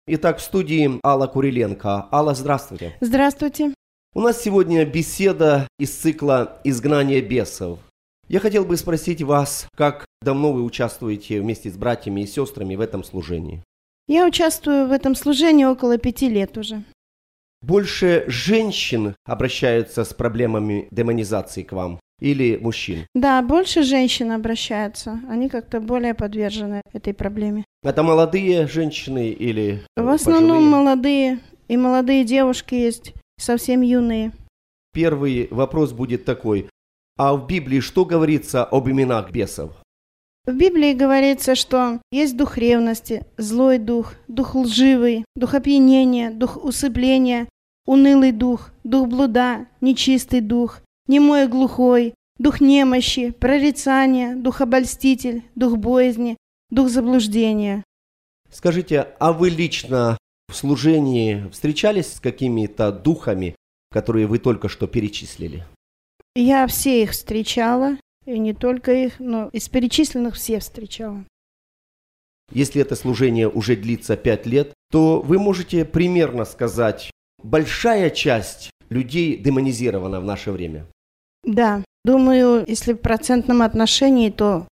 Итак, в студии Алла Куриленко. Алла, здравствуйте. Здравствуйте. У нас сегодня беседа из цикла «Изгнание бесов». Я хотел бы спросить вас, как давно вы участвуете вместе с братьями и сестрами в этом служении? Я участвую в этом служении около 5 лет уже. Больше женщин обращаются с проблемами демонизации к вам или мужчин? Да, больше женщин обращаются. Они как-то более подвержены этой проблеме. Это молодые женщины или В основном пожилые? молодые. И молодые девушки есть, совсем юные. Первый вопрос будет такой. А в Библии что говорится об именах бесов? В Библии говорится, что есть дух ревности, злой дух, дух лживый, дух опьянения, дух усыпления, унылый дух, дух блуда, нечистый дух, немой и глухой, дух немощи, прорицания, дух обольститель, дух боязни, дух заблуждения. Скажите, а вы лично в служении встречались с какими-то духами, которые вы только что перечислили? Я все их встречала, и не только их, но из перечисленных все встречала. Если это служение уже длится 5 лет, то вы можете примерно сказать, большая часть людей демонизирована в наше время. Да, думаю, если в процентном отношении, то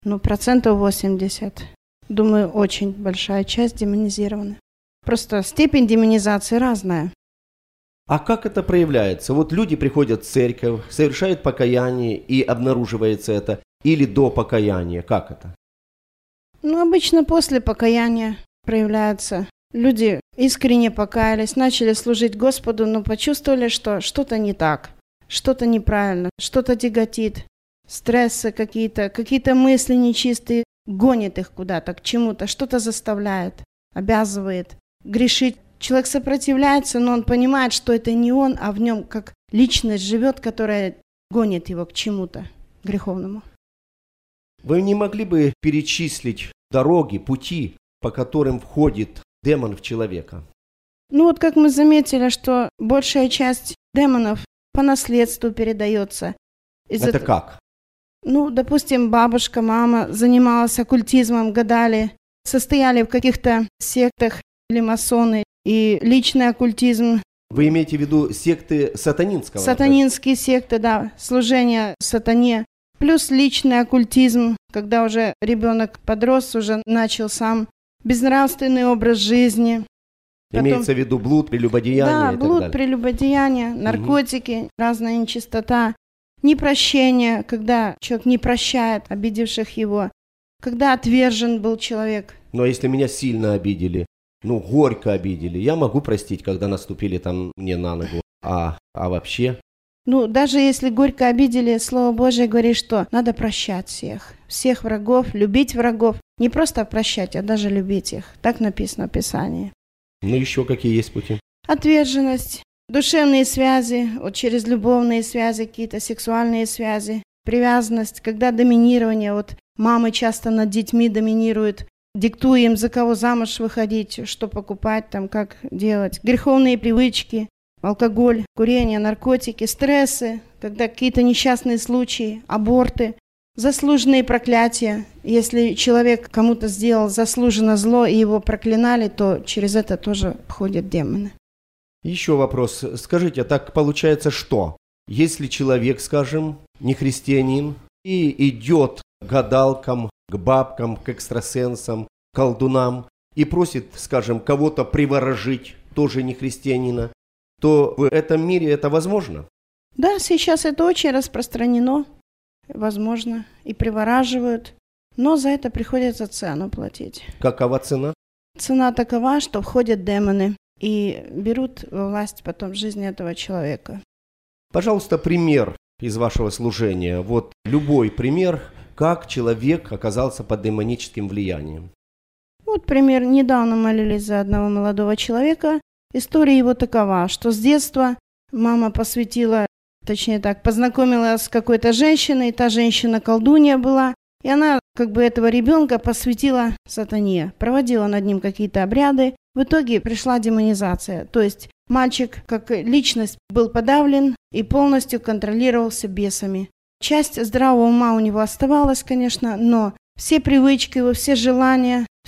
80%. Думаю, очень большая часть демонизирована. Просто степень демонизации разная. А как это проявляется? Вот люди приходят в церковь, совершают покаяние и обнаруживается это, или до покаяния. Как это? Обычно после покаяния проявляется. Люди искренне покаялись, начали служить Господу, но почувствовали, что что-то не так, что-то неправильно, что-то тяготит, стрессы какие-то мысли нечистые, гонит их куда-то, к чему-то, что-то заставляет, обязывает грешить. Человек сопротивляется, но он понимает, что это не он, а в нем как личность живет, которая гонит его к чему-то греховному. Вы не могли бы перечислить дороги, пути, по которым входит демон в человека? Как мы заметили, что большая часть демонов по наследству передается. Это как? Допустим, бабушка, мама занималась оккультизмом, гадали, состояли в каких-то сектах или масоны, и личный оккультизм. Вы имеете в виду секты сатанинского? Сатанинские секты, да, служение сатане. Плюс личный оккультизм, когда уже ребенок подрос, уже начал сам безнравственный образ жизни. Имеется в виду блуд, прелюбодеяние и так далее? Да, блуд, прелюбодеяние, наркотики, разная нечистота, непрощение, когда человек не прощает обидевших его, когда отвержен был человек. Но если меня сильно обидели, горько обидели, я могу простить, когда наступили мне на ногу. А вообще? Даже если горько обидели, Слово Божие говорит, что надо прощать всех врагов, любить врагов. Не просто прощать, а даже любить их. Так написано в Писании. Еще какие есть пути? Отверженность, душевные связи, через любовные связи, какие-то сексуальные связи, привязанность, когда доминирование, мамы часто над детьми доминируют, диктуя им, за кого замуж выходить, что покупать, как делать, греховные привычки, алкоголь, курение, наркотики, стрессы, когда какие-то несчастные случаи, аборты, заслуженные проклятия. Если человек кому-то сделал заслуженно зло и его проклинали, то через это тоже входят демоны. Еще вопрос. Скажите, так получается что? Если человек, скажем, не христианин и идет к гадалкам, к бабкам, к экстрасенсам, к колдунам и просит, скажем, кого-то приворожить, тоже не христианина, то в этом мире это возможно? Да, сейчас это очень распространено, возможно, и привораживают, но за это приходится цену платить. Какова цена? Цена такова, что входят демоны и берут во власть потом жизнь этого человека. Пожалуйста, пример из вашего служения. Любой пример, как человек оказался под демоническим влиянием. Пример. Недавно молились за одного молодого человека. История его такова, что с детства мама познакомила с какой-то женщиной, та женщина колдунья была, и она этого ребенка посвятила сатане, проводила над ним какие-то обряды. В итоге пришла демонизация, то есть мальчик как личность был подавлен и полностью контролировался бесами. Часть здравого ума у него оставалась, конечно, но все привычки его, все желания,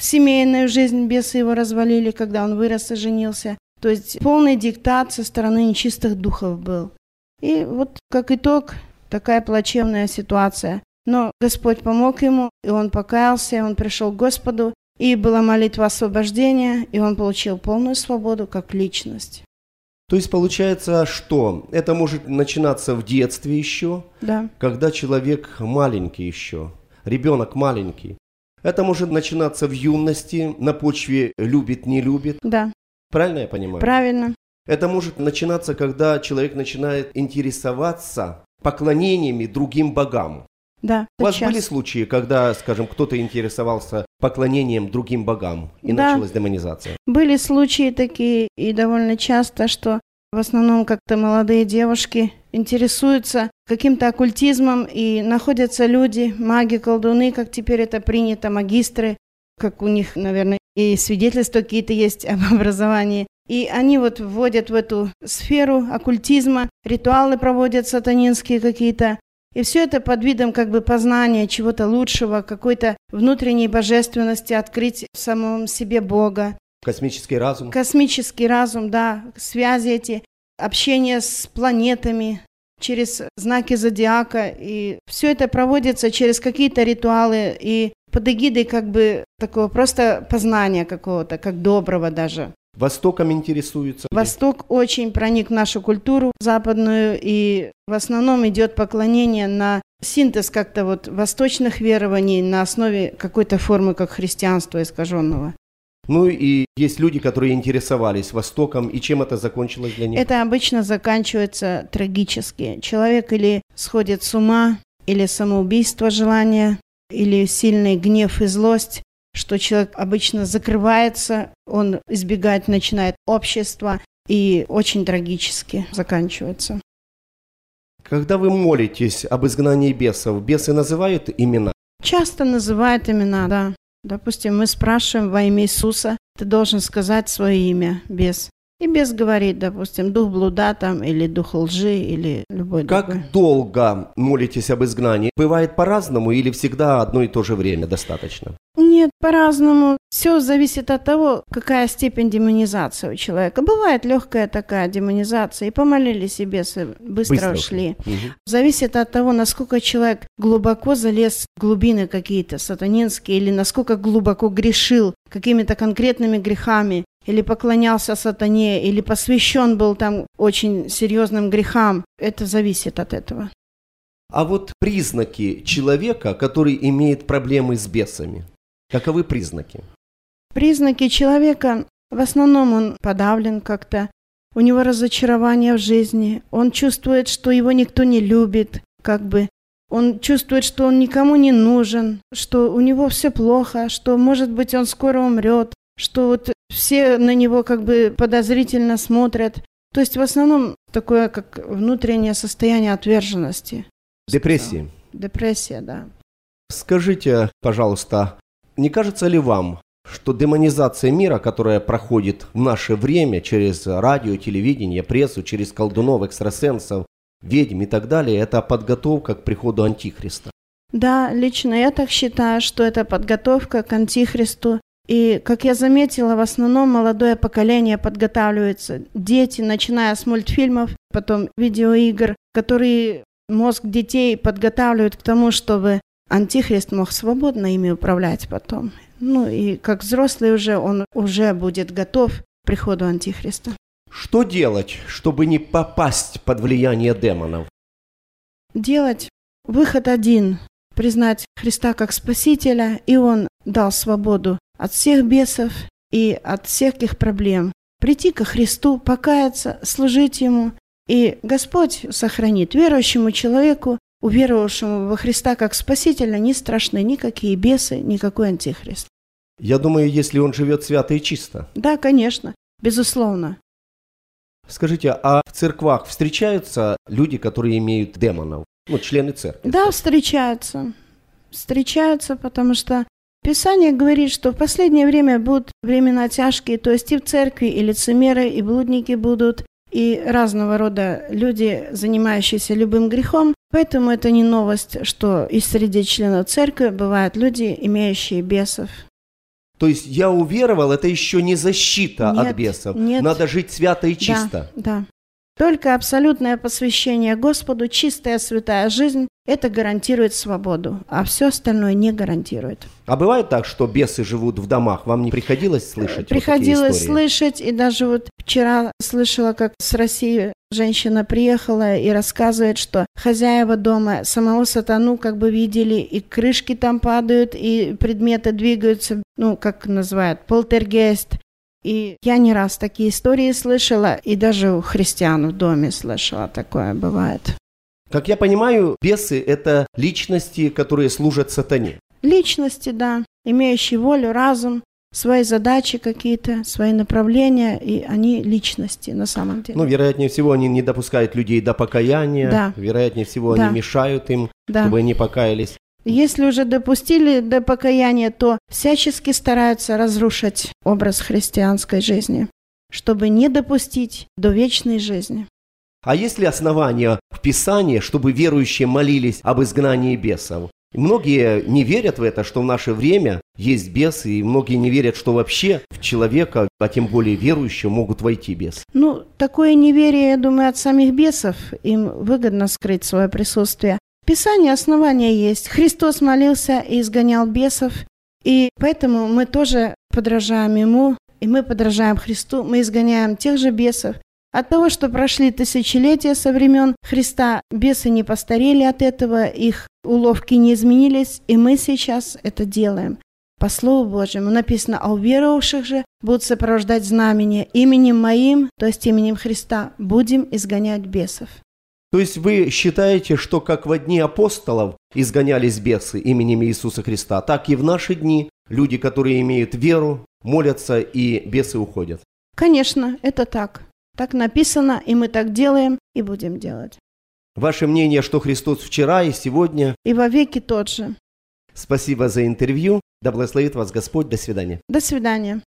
семейную жизнь бесы его развалили, когда он вырос и женился. То есть полный диктат со стороны нечистых духов был. И вот как итог, такая плачевная ситуация. Но Господь помог ему, и он покаялся, он пришел к Господу, и была молитва освобождения, и он получил полную свободу как личность. То есть получается, что это может начинаться в детстве еще, Да. когда человек маленький еще, ребенок маленький. Это может начинаться в юности, на почве любит, не любит. Да, Правильно я понимаю? правильно. Это может начинаться, когда человек начинает интересоваться поклонениями другим богам. Да, У вас сейчас. были случаи, когда, скажем, кто-то интересовался поклонением другим богам, и Да. началась демонизация? Были случаи такие, и довольно часто, что в основном как-то молодые девушки интересуются каким-то оккультизмом, и находятся люди, маги, колдуны, как теперь это принято, магистры, как у них, наверное, и свидетельства какие-то есть об образовании. И они вот вводят в эту сферу оккультизма, ритуалы проводят сатанинские какие-то. И все это под видом как бы познания чего-то лучшего, какой-то внутренней божественности, открыть в самом себе Бога. Космический разум? Космический разум, да, связи эти, общение с планетами через знаки зодиака. И все это проводится через какие-то ритуалы и под эгидой как бы такого просто познания какого-то, как доброго даже. Востоком интересуются? Восток очень проник в нашу культуру западную, и в основном идет поклонение на синтез как-то вот восточных верований на основе какой-то формы, как христианства искаженного. Ну и есть люди, которые интересовались Востоком, и чем это закончилось для них? Это обычно заканчивается трагически. Человек или сходит с ума, или самоубийство желания, или сильный гнев и злость, что человек обычно закрывается, он избегать начинает общества, и очень трагически заканчивается. Когда вы молитесь об изгнании бесов, бесы называют имена? Часто называют имена, да. Допустим, мы спрашиваем во имя Иисуса, ты должен сказать свое имя, бес. И бес говорит, допустим, дух блуда там, или дух лжи, или любой другой. Как долго молитесь об изгнании? Бывает по-разному или всегда одно и то же время достаточно? Нет, по-разному. Все зависит от того, какая степень демонизации у человека. Бывает легкая такая демонизация, и помолились, и бесы быстро ушли. Угу. Зависит от того, насколько человек глубоко залез в глубины какие-то сатанинские, или насколько глубоко грешил какими-то конкретными грехами, или поклонялся сатане, или посвящен был там очень серьезным грехам. Это зависит от этого. А вот признаки человека, который имеет проблемы с бесами, каковы признаки? Признаки человека, в основном он подавлен как-то, у него разочарование в жизни, он чувствует, что его никто не любит, как бы. Он чувствует, что он никому не нужен, что у него все плохо, что, может быть, он скоро умрет, что вот все на него как бы подозрительно смотрят. То есть в основном такое, как внутреннее состояние отверженности. Депрессии. Депрессия, да. Скажите, пожалуйста, не кажется ли вам, что демонизация мира, которая проходит в наше время через радио, телевидение, прессу, через колдунов, экстрасенсов, ведьм и так далее, это подготовка к приходу Антихриста? Да, лично я так считаю, что это подготовка к Антихристу. И, как я заметила, в основном молодое поколение подготавливается. Дети, начиная с мультфильмов, потом видеоигр, которые мозг детей подготавливают к тому, чтобы Антихрист мог свободно ими управлять потом. Ну и как взрослый уже, он уже будет готов к приходу Антихриста. Что делать, чтобы не попасть под влияние демонов? Делать выход один – признать Христа как Спасителя, и Он дал свободу от всех бесов и от всех их проблем. Прийти ко Христу, покаяться, служить Ему, и Господь сохранит верующему человеку, уверовавшему во Христа как Спасителя, не страшны никакие бесы, никакой Антихрист. Я думаю, если он живет свято и чисто. Да, конечно, безусловно. Скажите, а в церквах встречаются люди, которые имеют демонов? Ну, члены церкви. Да, встречаются. Встречаются, потому что Писание говорит, что в последнее время будут времена тяжкие, то есть и в церкви и лицемеры, и блудники будут, и разного рода люди, занимающиеся любым грехом. Поэтому это не новость, что и среди членов церкви бывают люди, имеющие бесов. То есть я уверовал, это еще не защита от Нет, бесов. нет. Надо жить свято и чисто. Да. Только абсолютное посвящение Господу, чистая святая жизнь, это гарантирует свободу, а все остальное не гарантирует. А бывает так, что бесы живут в домах? Вам не приходилось слышать Приходилось вот такие истории? слышать, и даже вот вчера слышала, как с России женщина приехала и рассказывает, что хозяева дома самого сатану как бы видели, и крышки там падают, и предметы двигаются, как называют, полтергейст. И я не раз такие истории слышала, и даже у христиан в доме слышала, такое бывает. Как я понимаю, бесы – это личности, которые служат сатане. Личности, да, имеющие волю, разум, свои задачи какие-то, свои направления, и они личности на самом деле. Вероятнее всего, они не допускают людей до покаяния. Да. Вероятнее всего, Да. они мешают им, Да. чтобы они покаялись. Если уже допустили до покаяния, то всячески стараются разрушить образ христианской жизни, чтобы не допустить до вечной жизни. А есть ли основания в Писании, чтобы верующие молились об изгнании бесов? Многие не верят в это, что в наше время есть бесы, и многие не верят, что вообще в человека, а тем более верующего, могут войти бесы. Такое неверие, я думаю, от самих бесов. Им выгодно скрыть свое присутствие. В Писании основания есть. Христос молился и изгонял бесов, и поэтому мы тоже подражаем Ему, и мы подражаем Христу, мы изгоняем тех же бесов. От того, что прошли тысячелетия со времен Христа, бесы не постарели от этого, их уловки не изменились, и мы сейчас это делаем. По Слову Божьему написано: а у веровавших же будут сопровождать знамения именем Моим, то есть именем Христа, будем изгонять бесов. То есть вы считаете, что как во дни апостолов изгонялись бесы именем Иисуса Христа, так и в наши дни люди, которые имеют веру, молятся, и бесы уходят? Конечно, это так. Так написано, и мы так делаем, и будем делать. Ваше мнение, что Христос вчера и сегодня? И вовеки тот же. Спасибо за интервью. Да благословит вас Господь. До свидания. До свидания.